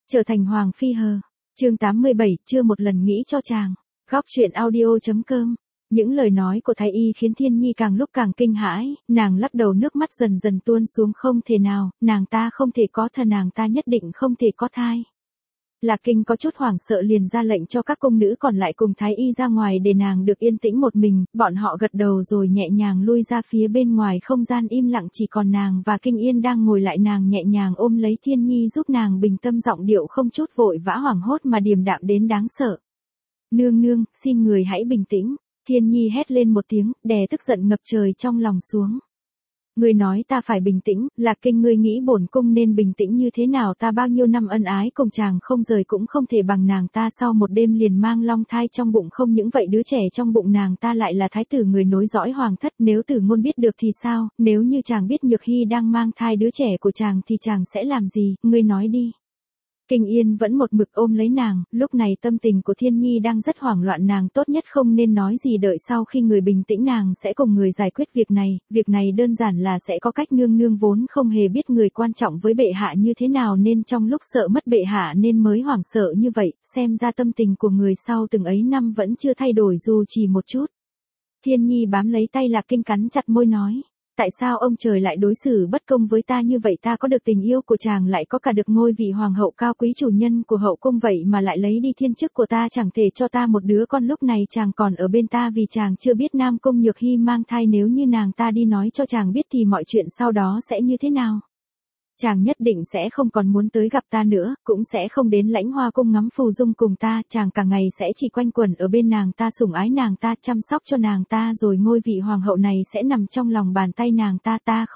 Trở thành Hoàng Phi hờ. Chương 87, chưa một lần nghĩ cho chàng. Góc truyện audio.com. Những lời nói của Thái Y khiến Thiên Nhi càng lúc càng kinh hãi, nàng lắc đầu, nước mắt dần dần tuôn xuống. Không thể nào, nàng ta không thể có thai, nàng ta nhất định không thể có thai. Lạc Kinh có chút hoảng sợ, liền ra lệnh cho các cung nữ còn lại cùng Thái Y ra ngoài để nàng được yên tĩnh một mình. Bọn họ gật đầu rồi nhẹ nhàng lui ra phía bên ngoài. Không gian im lặng, chỉ còn nàng và Kinh Yên đang ngồi lại. Nàng nhẹ nhàng ôm lấy Thiên Nhi giúp nàng bình tâm, giọng điệu không chút vội vã hoảng hốt mà điềm đạm đến đáng sợ. Nương nương, xin người hãy bình tĩnh. Thiên Nhi hét lên một tiếng, đè tức giận ngập trời trong lòng xuống. Ngươi nói ta phải bình tĩnh, Lạc Kinh, ngươi nghĩ bổn cung nên bình tĩnh như thế nào? Ta bao nhiêu năm ân ái cùng chàng không rời cũng không thể bằng nàng ta, sau một đêm liền mang long thai trong bụng. Không những vậy, đứa trẻ trong bụng nàng ta lại là thái tử, người nối dõi hoàng thất. Nếu Tử Ngôn biết được thì sao? Nếu như chàng biết Nhược Hy đang mang thai đứa trẻ của chàng thì chàng sẽ làm gì? Ngươi nói đi. Kinh Yên vẫn một mực ôm lấy nàng, lúc này tâm tình của Thiên Nhi đang rất hoảng loạn, nàng tốt nhất không nên nói gì, đợi sau khi người bình tĩnh nàng sẽ cùng người giải quyết việc này đơn giản là sẽ có cách. Nương nương vốn không hề biết người quan trọng với bệ hạ như thế nào, nên trong lúc sợ mất bệ hạ nên mới hoảng sợ như vậy, xem ra tâm tình của người sau từng ấy năm vẫn chưa thay đổi dù chỉ một chút. Thiên Nhi bám lấy tay Lạc Kinh, cắn chặt môi nói. Tại sao ông trời lại đối xử bất công với ta như vậy? Ta có được tình yêu của chàng, lại có cả được ngôi vị hoàng hậu cao quý chủ nhân của hậu cung, vậy mà lại lấy đi thiên chức của ta, chẳng thể cho ta một đứa con. Lúc này chàng còn ở bên ta vì chàng chưa biết Nam Cung Nhược Hy mang thai. Nếu như nàng ta đi nói cho chàng biết thì mọi chuyện sau đó sẽ như thế nào? Chàng nhất định sẽ không còn muốn tới gặp ta nữa, cũng sẽ không đến Lãnh Hoa cung ngắm phù dung cùng ta. Chàng cả ngày sẽ chỉ quanh quẩn ở bên nàng ta, sủng ái nàng ta, chăm sóc cho nàng ta, rồi ngôi vị hoàng hậu này sẽ nằm trong lòng bàn tay nàng ta.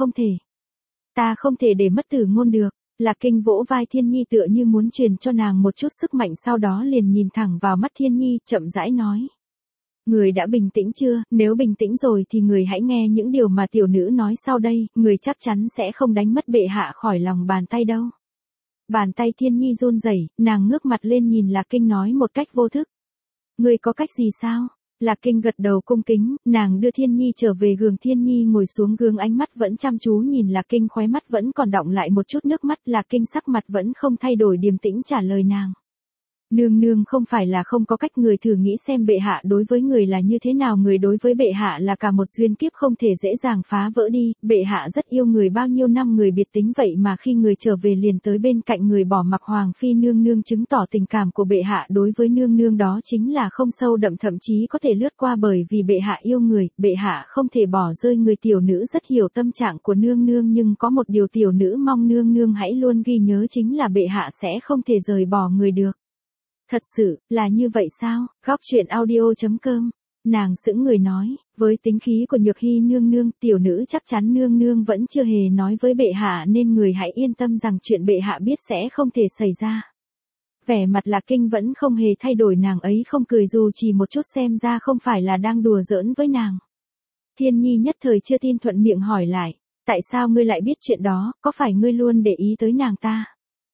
Ta không thể để mất Tử Ngôn được. Lạc Kinh vỗ vai Thiên Nhi tựa như muốn truyền cho nàng một chút sức mạnh, sau đó liền nhìn thẳng vào mắt Thiên Nhi, chậm rãi nói. Người đã bình tĩnh chưa? Nếu bình tĩnh rồi thì người hãy nghe những điều mà tiểu nữ nói sau đây, người chắc chắn sẽ không đánh mất bệ hạ khỏi lòng bàn tay đâu. Bàn tay Thiên Nhi run rẩy, nàng ngước mặt lên nhìn Lạc Kinh nói một cách vô thức. Ngươi có cách gì sao? Lạc Kinh gật đầu cung kính, nàng đưa Thiên Nhi trở về giường. Thiên Nhi ngồi xuống gương, ánh mắt vẫn chăm chú nhìn Lạc Kinh, khóe mắt vẫn còn đọng lại một chút nước mắt. Lạc Kinh sắc mặt vẫn không thay đổi, điềm tĩnh trả lời nàng. Nương nương không phải là không có cách, người thử nghĩ xem bệ hạ đối với người là như thế nào. Người đối với bệ hạ là cả một duyên kiếp không thể dễ dàng phá vỡ đi. Bệ hạ rất yêu người, bao nhiêu năm người biệt tính, vậy mà khi người trở về liền tới bên cạnh người, bỏ mặc Hoàng Phi. Nương nương chứng tỏ tình cảm của bệ hạ đối với nương nương đó chính là không sâu đậm, thậm chí có thể lướt qua, bởi vì bệ hạ yêu người, bệ hạ không thể bỏ rơi người. Tiểu nữ rất hiểu tâm trạng của nương nương, nhưng có một điều tiểu nữ mong nương nương hãy luôn ghi nhớ, chính là bệ hạ sẽ không thể rời bỏ người được. Thật sự, là như vậy sao? Góc truyện audio.com. Nàng sững người nói, với tính khí của Nhược Hy nương nương, tiểu nữ chắc chắn nương nương vẫn chưa hề nói với bệ hạ, nên người hãy yên tâm rằng chuyện bệ hạ biết sẽ không thể xảy ra. Vẻ mặt Lạc Kinh vẫn không hề thay đổi, nàng ấy không cười dù chỉ một chút, xem ra không phải là đang đùa giỡn với nàng. Thiên Nhi nhất thời chưa tin, thuận miệng hỏi lại, tại sao ngươi lại biết chuyện đó, có phải ngươi luôn để ý tới nàng ta?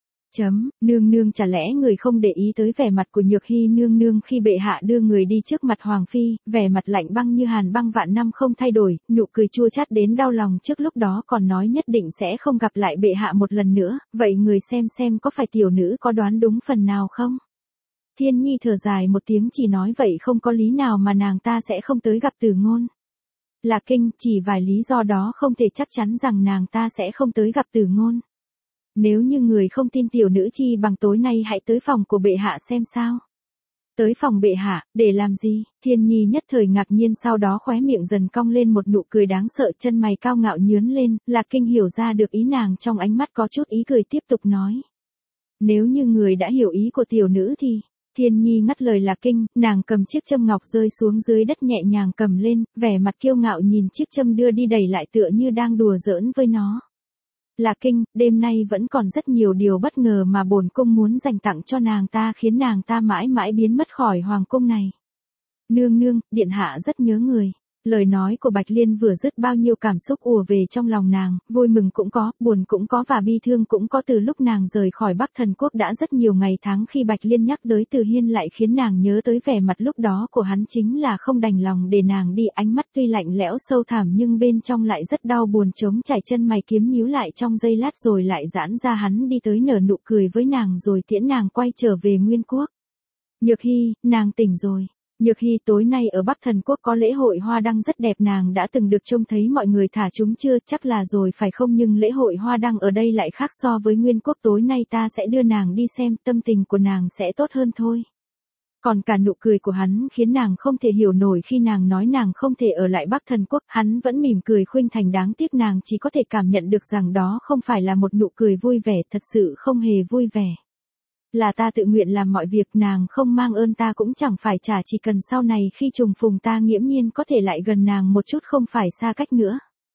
Nương nương, chả lẽ người không để ý tới vẻ mặt của Nhược Hy nương nương khi bệ hạ đưa người đi trước mặt Hoàng Phi? Vẻ mặt lạnh băng như hàn băng vạn năm không thay đổi, nụ cười chua chát đến đau lòng, trước lúc đó còn nói nhất định sẽ không gặp lại bệ hạ một lần nữa. Vậy người xem có phải tiểu nữ có đoán đúng phần nào không? Thiên Nhi thở dài một tiếng, chỉ nói vậy không có lý nào mà nàng ta sẽ không tới gặp Tử Ngôn. Lạc Kinh, chỉ vài lý do đó không thể chắc chắn rằng nàng ta sẽ không tới gặp Tử Ngôn. Nếu như người không tin tiểu nữ, chi bằng tối nay hãy tới phòng của bệ hạ xem sao. Tới phòng bệ hạ, để làm gì? Thiên Nhi nhất thời ngạc nhiên, sau đó khóe miệng dần cong lên một nụ cười đáng sợ, chân mày cao ngạo nhướng lên. Lạc Kinh hiểu ra được ý nàng, trong ánh mắt có chút ý cười, tiếp tục nói. Nếu như người đã hiểu ý của tiểu nữ thì... Thiên Nhi ngắt lời Lạc Kinh, nàng cầm chiếc châm ngọc rơi xuống dưới đất, nhẹ nhàng cầm lên, vẻ mặt kiêu ngạo nhìn chiếc châm đưa đi đẩy lại tựa như đang đùa giỡn với nó. Lạc Kinh, đêm nay vẫn còn rất nhiều điều bất ngờ mà bổn cung muốn dành tặng cho nàng ta, khiến nàng ta mãi mãi biến mất khỏi hoàng cung này. Nương nương, điện hạ rất nhớ người. Lời nói của Bạch Liên vừa dứt bao nhiêu cảm xúc ùa về trong lòng nàng, vui mừng cũng có, buồn cũng có và bi thương cũng có. Từ lúc nàng rời khỏi Bắc Thần Quốc đã rất nhiều ngày tháng, khi Bạch Liên nhắc tới Từ Hiên lại khiến nàng nhớ tới vẻ mặt lúc đó của hắn, chính là không đành lòng để nàng đi. Ánh mắt tuy lạnh lẽo sâu thẳm nhưng bên trong lại rất đau buồn, trống trải, chân mày kiếm nhíu lại trong giây lát rồi lại giãn ra. Hắn đi tới nở nụ cười với nàng rồi tiễn nàng quay trở về Nguyên Quốc. Nhược Hy, nàng tỉnh rồi. Nhược Hy, tối nay ở Bắc Thần Quốc có lễ hội hoa đăng rất đẹp, nàng đã từng được trông thấy mọi người thả chúng chưa? Chắc là rồi phải không, nhưng lễ hội hoa đăng ở đây lại khác so với Nguyên Quốc, tối nay ta sẽ đưa nàng đi xem, tâm tình của nàng sẽ tốt hơn thôi. Còn cả nụ cười của hắn khiến nàng không thể hiểu nổi. Khi nàng nói nàng không thể ở lại Bắc Thần Quốc, hắn vẫn mỉm cười khuynh thành, đáng tiếc nàng chỉ có thể cảm nhận được rằng đó không phải là một nụ cười vui vẻ, thật sự không hề vui vẻ. Là ta tự nguyện làm mọi việc, nàng không mang ơn ta cũng chẳng phải trả, chỉ cần sau này khi trùng phùng ta nghiễm nhiên có thể lại gần nàng một chút, không phải xa cách nữa.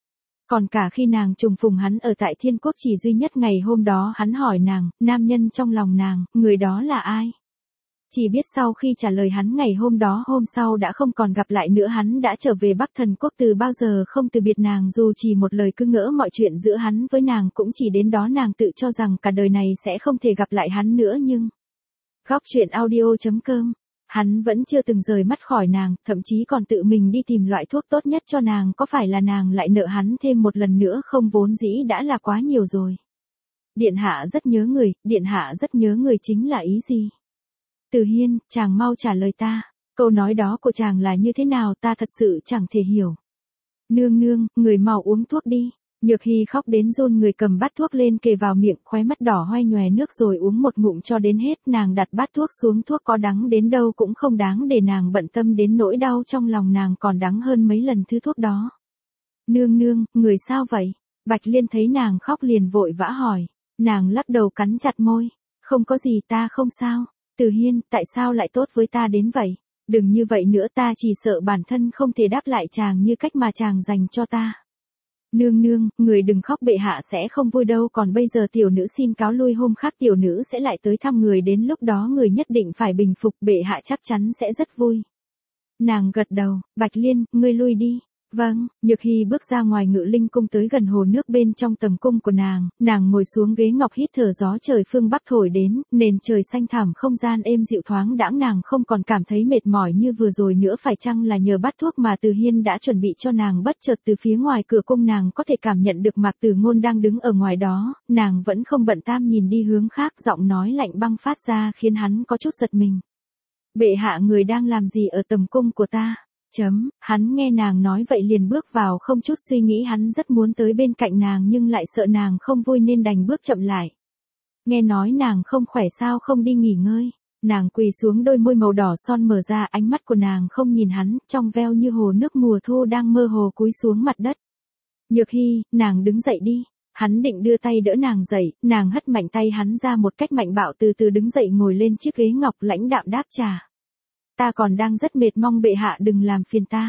Còn cả khi nàng trùng phùng hắn ở tại Thiên Quốc, chỉ duy nhất ngày hôm đó hắn hỏi nàng, nam nhân trong lòng nàng, người đó là ai? Chỉ biết sau khi trả lời hắn ngày hôm đó, hôm sau đã không còn gặp lại nữa. Hắn đã trở về Bắc Thần Quốc, từ bao giờ không từ biệt nàng, dù chỉ một lời cứ ngỡ mọi chuyện giữa hắn với nàng cũng chỉ đến đó. Nàng tự cho rằng cả đời này sẽ không thể gặp lại hắn nữa, nhưng Góc truyện audio.com, hắn vẫn chưa từng rời mắt khỏi nàng, thậm chí còn tự mình đi tìm loại thuốc tốt nhất cho nàng. Có phải là nàng lại nợ hắn thêm một lần nữa không? Vốn dĩ đã là quá nhiều rồi. Điện hạ rất nhớ người, điện hạ rất nhớ người chính là ý gì? Từ Hiên, chàng mau trả lời ta, câu nói đó của chàng là như thế nào, ta thật sự chẳng thể hiểu. Nương nương, người mau uống thuốc đi. Nhược Hy khóc đến run người, cầm bát thuốc lên kề vào miệng, khóe mắt đỏ hoe nhòe nước rồi uống một ngụm cho đến hết. Nàng đặt bát thuốc xuống, thuốc có đắng đến đâu cũng không đáng để nàng bận tâm, đến nỗi đau trong lòng nàng còn đắng hơn mấy lần thứ thuốc đó. Nương nương, người sao vậy? Bạch Liên thấy nàng khóc liền vội vã hỏi. Nàng lắc đầu cắn chặt môi. Không có gì, ta không sao. Từ Hiên, tại sao lại tốt với ta đến vậy? Đừng như vậy nữa, ta chỉ sợ bản thân không thể đáp lại chàng như cách mà chàng dành cho ta. Nương nương, người đừng khóc, bệ hạ sẽ không vui đâu. Còn bây giờ tiểu nữ xin cáo lui, hôm khác tiểu nữ sẽ lại tới thăm người, đến lúc đó người nhất định phải bình phục, bệ hạ chắc chắn sẽ rất vui. Nàng gật đầu. Bạch Liên, ngươi lui đi. Vâng. Nhược Hy bước ra ngoài Ngự Linh cung, tới gần hồ nước bên trong tầm cung của nàng ngồi xuống ghế ngọc hít thở gió trời phương Bắc thổi đến, nền trời xanh thẳm, không gian êm dịu thoáng đãng, nàng không còn cảm thấy mệt mỏi như vừa rồi nữa. Phải chăng là nhờ bát thuốc mà Từ Hiên đã chuẩn bị cho nàng? Bất chợt từ phía ngoài cửa cung nàng có thể cảm nhận được Mạc Tử Ngôn đang đứng ở ngoài đó, nàng vẫn không bận tâm nhìn đi hướng khác, giọng nói lạnh băng phát ra khiến hắn có chút giật mình. Bệ hạ, người đang làm gì ở tầm cung của ta? Hắn nghe nàng nói vậy liền bước vào không chút suy nghĩ, hắn rất muốn tới bên cạnh nàng nhưng lại sợ nàng không vui nên đành bước chậm lại. Nghe nói nàng không khỏe sao không đi nghỉ ngơi? Nàng quỳ xuống, đôi môi màu đỏ son mở ra, ánh mắt của nàng không nhìn hắn, trong veo như hồ nước mùa thu đang mơ hồ cúi xuống mặt đất. Nhược Hy, nàng đứng dậy đi. Hắn định đưa tay đỡ nàng dậy, nàng hất mạnh tay hắn ra một cách mạnh bạo, từ từ đứng dậy ngồi lên chiếc ghế ngọc, lãnh đạm đáp trả. Ta còn đang rất mệt, mong bệ hạ đừng làm phiền ta.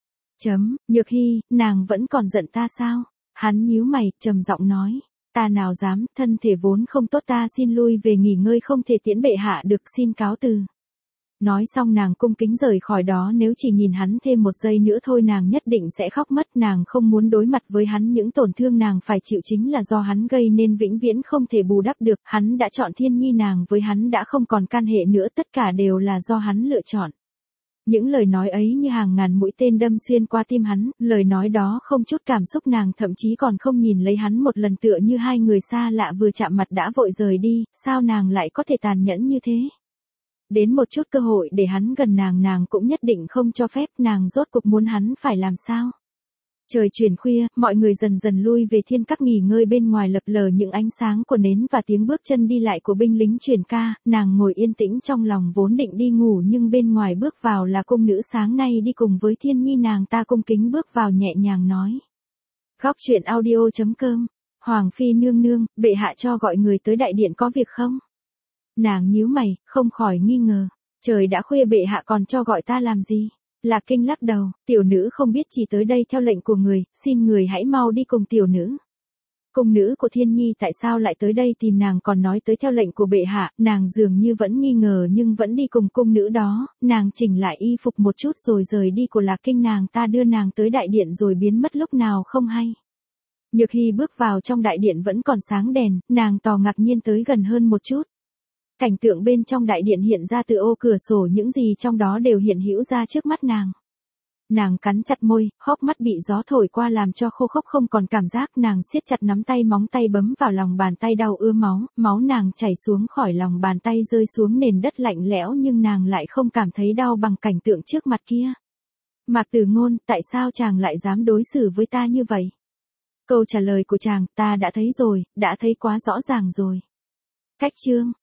Nhược Hy, nàng vẫn còn giận ta sao? Hắn nhíu mày, trầm giọng nói. Ta nào dám, thân thể vốn không tốt, ta xin lui về nghỉ ngơi, không thể tiễn bệ hạ được, xin cáo từ. Nói xong nàng cung kính rời khỏi đó, nếu chỉ nhìn hắn thêm một giây nữa thôi nàng nhất định sẽ khóc mất. Nàng không muốn đối mặt với hắn, những tổn thương nàng phải chịu chính là do hắn gây nên, vĩnh viễn không thể bù đắp được. Hắn đã chọn Thiên Nhi, nàng với hắn đã không còn can hệ nữa, tất cả đều là do hắn lựa chọn. Những lời nói ấy như hàng ngàn mũi tên đâm xuyên qua tim hắn, lời nói đó không chút cảm xúc, nàng thậm chí còn không nhìn lấy hắn một lần, tựa như hai người xa lạ vừa chạm mặt đã vội rời đi. Sao nàng lại có thể tàn nhẫn như thế? Đến một chút cơ hội để hắn gần nàng cũng nhất định không cho phép. Nàng rốt cuộc muốn hắn phải làm sao? Trời chuyển khuya, mọi người dần dần lui về thiên các nghỉ ngơi, bên ngoài lập lờ những ánh sáng của nến và tiếng bước chân đi lại của binh lính truyền ca. Nàng ngồi yên tĩnh trong lòng, vốn định đi ngủ nhưng bên ngoài bước vào là cung nữ sáng nay đi cùng với Thiên Nhi, nàng ta cung kính bước vào nhẹ nhàng nói. Góc truyện audio.com, Hoàng phi nương nương, bệ hạ cho gọi người tới đại điện có việc không? Nàng nhíu mày, không khỏi nghi ngờ. Trời đã khuya, bệ hạ còn cho gọi ta làm gì? Lạc Kinh lắc đầu, tiểu nữ không biết, chỉ tới đây theo lệnh của người, xin người hãy mau đi cùng tiểu nữ. Cung nữ của Thiên Nhi tại sao lại tới đây tìm nàng, còn nói tới theo lệnh của bệ hạ, nàng dường như vẫn nghi ngờ nhưng vẫn đi cùng cung nữ đó, nàng chỉnh lại y phục một chút rồi rời đi của Lạc Kinh, nàng ta đưa nàng tới đại điện rồi biến mất lúc nào không hay. Nhược Hy bước vào trong đại điện vẫn còn sáng đèn, nàng tò ngạc nhiên tới gần hơn một chút. Cảnh tượng bên trong đại điện hiện ra từ ô cửa sổ, những gì trong đó đều hiện hữu ra trước mắt nàng. Nàng cắn chặt môi, hốc mắt bị gió thổi qua làm cho khô khốc không còn cảm giác, nàng siết chặt nắm tay, móng tay bấm vào lòng bàn tay đau ứa máu, máu nàng chảy xuống khỏi lòng bàn tay rơi xuống nền đất lạnh lẽo nhưng nàng lại không cảm thấy đau bằng cảnh tượng trước mặt kia. Mạc Tử Ngôn, tại sao chàng lại dám đối xử với ta như vậy? Câu trả lời của chàng, ta đã thấy rồi, đã thấy quá rõ ràng rồi. Cách chương